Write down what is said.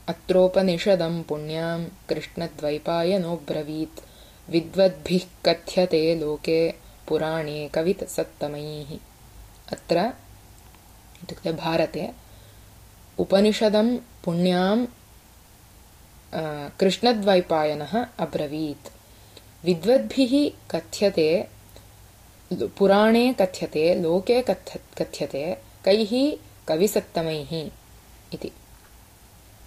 अत्रोपनिषदं पुण्यां कृष्णद्वैपायनोऽब्रवीत् विद्वद्भिः कथ्यते लोके पुराणे कविसत्तमैः। अत्र इत्युक्ते भारते उपनिषदं पुण्यां कृष्णद्वैपायनः अब्रवीत्। विद्वद्भिः कथ्यते, पुराणे कथ्यते, लोके कथ्यते, कैः कविसत्तमैः इति।